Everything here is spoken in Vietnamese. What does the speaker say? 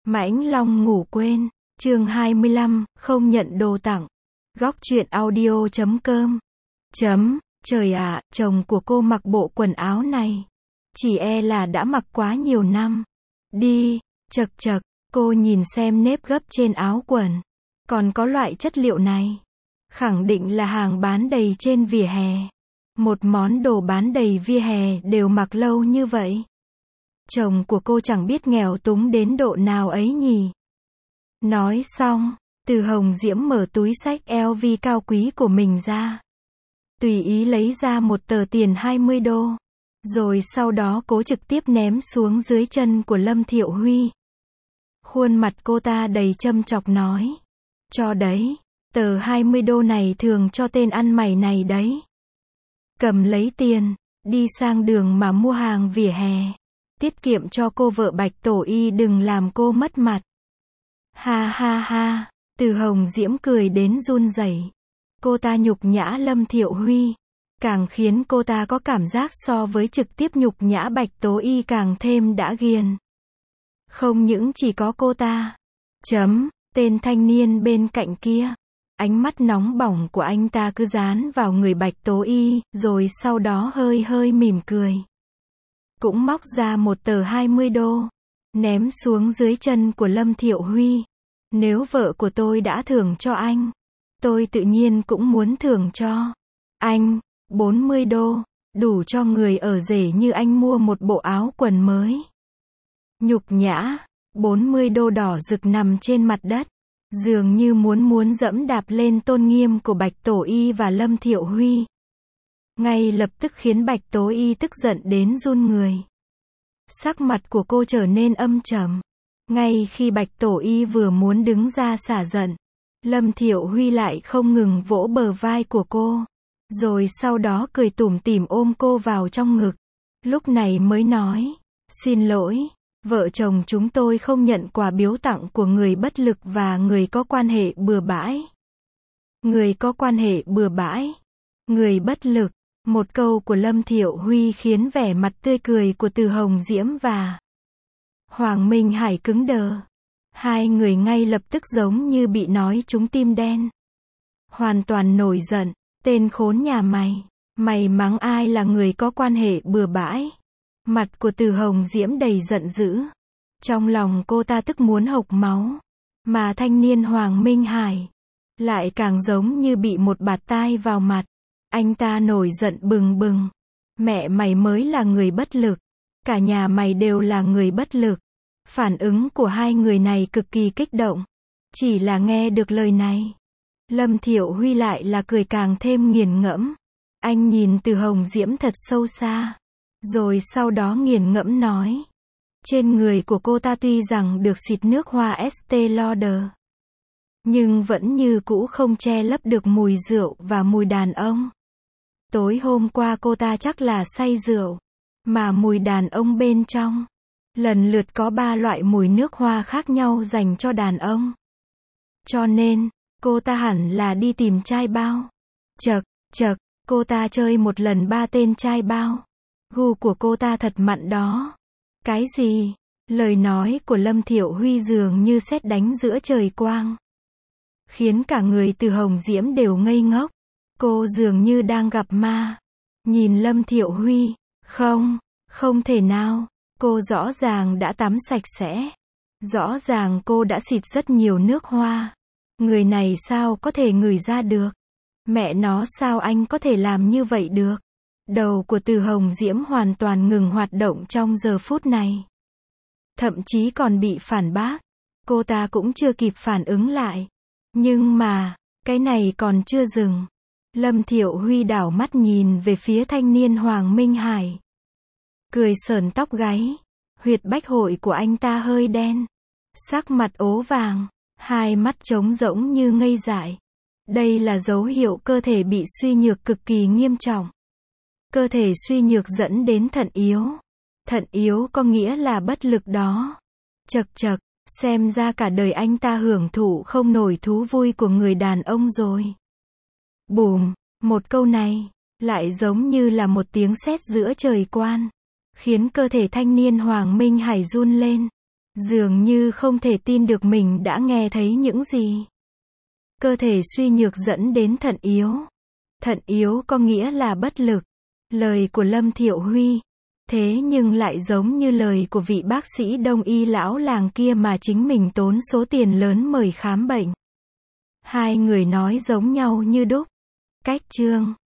Mãnh Long ngủ quên, chương 25, không nhận đồ tặng. Góc truyện audio.com. Trời ạ, chồng của cô mặc bộ quần áo này. Chỉ e là đã mặc quá nhiều năm. Đi, chật chật, cô nhìn xem nếp gấp trên áo quần. Còn có loại chất liệu này. Khẳng định là hàng bán đầy trên vỉa hè. Một món đồ bán đầy vỉa hè đều mặc lâu như vậy. Chồng của cô chẳng biết nghèo túng đến độ nào ấy nhỉ. Nói xong, Từ Hồng Diễm mở túi xách LV cao quý của mình ra. Tùy ý lấy ra một tờ tiền 20 đô. Rồi sau đó cố trực tiếp ném xuống dưới chân của Lâm Thiệu Huy. Khuôn mặt cô ta đầy châm chọc nói. Cho đấy, tờ 20 đô này thường cho tên ăn mày này đấy. Cầm lấy tiền, đi sang đường mà mua hàng vỉa hè. Tiết kiệm cho cô vợ Bạch Tổ Y đừng làm cô mất mặt. Ha ha ha, Từ Hồng Diễm cười đến run rẩy. Cô ta nhục nhã Lâm Thiệu Huy. Càng khiến cô ta có cảm giác so với trực tiếp nhục nhã Bạch Tố Y càng thêm đã ghiền. Không những chỉ có cô ta. Tên thanh niên bên cạnh kia. Ánh mắt nóng bỏng của anh ta cứ dán vào người Bạch Tố Y, rồi sau đó hơi hơi mỉm cười. Cũng móc ra một tờ 20 đô. Ném xuống dưới chân của Lâm Thiệu Huy. Nếu vợ của tôi đã thưởng cho anh, tôi tự nhiên cũng muốn thưởng cho anh 40 đô, đủ cho người ở rể như anh mua một bộ áo quần mới. Nhục nhã, 40 đô đỏ rực nằm trên mặt đất, dường như muốn dẫm đạp lên tôn nghiêm của Bạch Tổ Y và Lâm Thiệu Huy. Ngay lập tức khiến Bạch Tố Y tức giận đến run người. Sắc mặt của cô trở nên âm trầm. Ngay khi Bạch Tổ Y vừa muốn đứng ra xả giận, Lâm Thiệu Huy lại không ngừng vỗ bờ vai của cô. Rồi sau đó cười tủm tỉm ôm cô vào trong ngực. Lúc này mới nói, xin lỗi, vợ chồng chúng tôi không nhận quà biếu tặng của người bất lực và người có quan hệ bừa bãi. Người có quan hệ bừa bãi, người bất lực. Một câu của Lâm Thiệu Huy khiến vẻ mặt tươi cười của Từ Hồng Diễm và Hoàng Minh Hải cứng đờ. Hai người ngay lập tức giống như bị nói trúng tim đen. Hoàn toàn nổi giận. Tên khốn nhà mày. Mày mắng ai là người có quan hệ bừa bãi. Mặt của Từ Hồng Diễm đầy giận dữ. Trong lòng cô ta tức muốn hộc máu. Mà thanh niên Hoàng Minh Hải lại càng giống như bị một bạt tai vào mặt. Anh ta nổi giận bừng bừng. Mẹ mày mới là người bất lực. Cả nhà mày đều là người bất lực. Phản ứng của hai người này cực kỳ kích động. Chỉ là nghe được lời này, Lâm Thiệu Huy lại là cười càng thêm nghiền ngẫm. Anh nhìn Từ Hồng Diễm thật sâu xa. Rồi sau đó nghiền ngẫm nói. Trên người của cô ta tuy rằng được xịt nước hoa Estée Lauder, nhưng vẫn như cũ không che lấp được mùi rượu và mùi đàn ông. Tối hôm qua cô ta chắc là say rượu. Mà mùi đàn ông bên trong, lần lượt có 3 loại mùi nước hoa khác nhau dành cho đàn ông. Cho nên, cô ta hẳn là đi tìm trai bao. Chật, cô ta chơi một lần 3 tên trai bao. Gu của cô ta thật mặn đó. Cái gì? Lời nói của Lâm Thiệu Huy dường như sét đánh giữa trời quang. Khiến cả người Từ Hồng Diễm đều ngây ngốc. Cô dường như đang gặp ma. Nhìn Lâm Thiệu Huy. Không thể nào. Cô rõ ràng đã tắm sạch sẽ. Rõ ràng cô đã xịt rất nhiều nước hoa. Người này sao có thể ngửi ra được? Mẹ nó sao anh có thể làm như vậy được? Đầu của Từ Hồng Diễm hoàn toàn ngừng hoạt động trong giờ phút này. Thậm chí còn bị phản bác. Cô ta cũng chưa kịp phản ứng lại. Nhưng mà, cái này còn chưa dừng. Lâm Thiệu Huy đảo mắt nhìn về phía thanh niên Hoàng Minh Hải. Cười sởn tóc gáy. Huyệt bách hội của anh ta hơi đen. Sắc mặt ố vàng. Hai mắt trống rỗng như ngây dại. Đây là dấu hiệu cơ thể bị suy nhược cực kỳ nghiêm trọng. Cơ thể suy nhược dẫn đến thận yếu. Thận yếu có nghĩa là bất lực đó. Chật, xem ra cả đời anh ta hưởng thụ không nổi thú vui của người đàn ông rồi. Bùm, một câu này, lại giống như là một tiếng sét giữa trời quan. Khiến cơ thể thanh niên Hoàng Minh Hải run lên. Dường như không thể tin được mình đã nghe thấy những gì. Cơ thể suy nhược dẫn đến thận yếu. Thận yếu có nghĩa là bất lực. Lời của Lâm Thiệu Huy. Thế nhưng lại giống như lời của vị bác sĩ đông y lão làng kia mà chính mình tốn số tiền lớn mời khám bệnh. Hai người nói giống nhau như đúc. Cách chương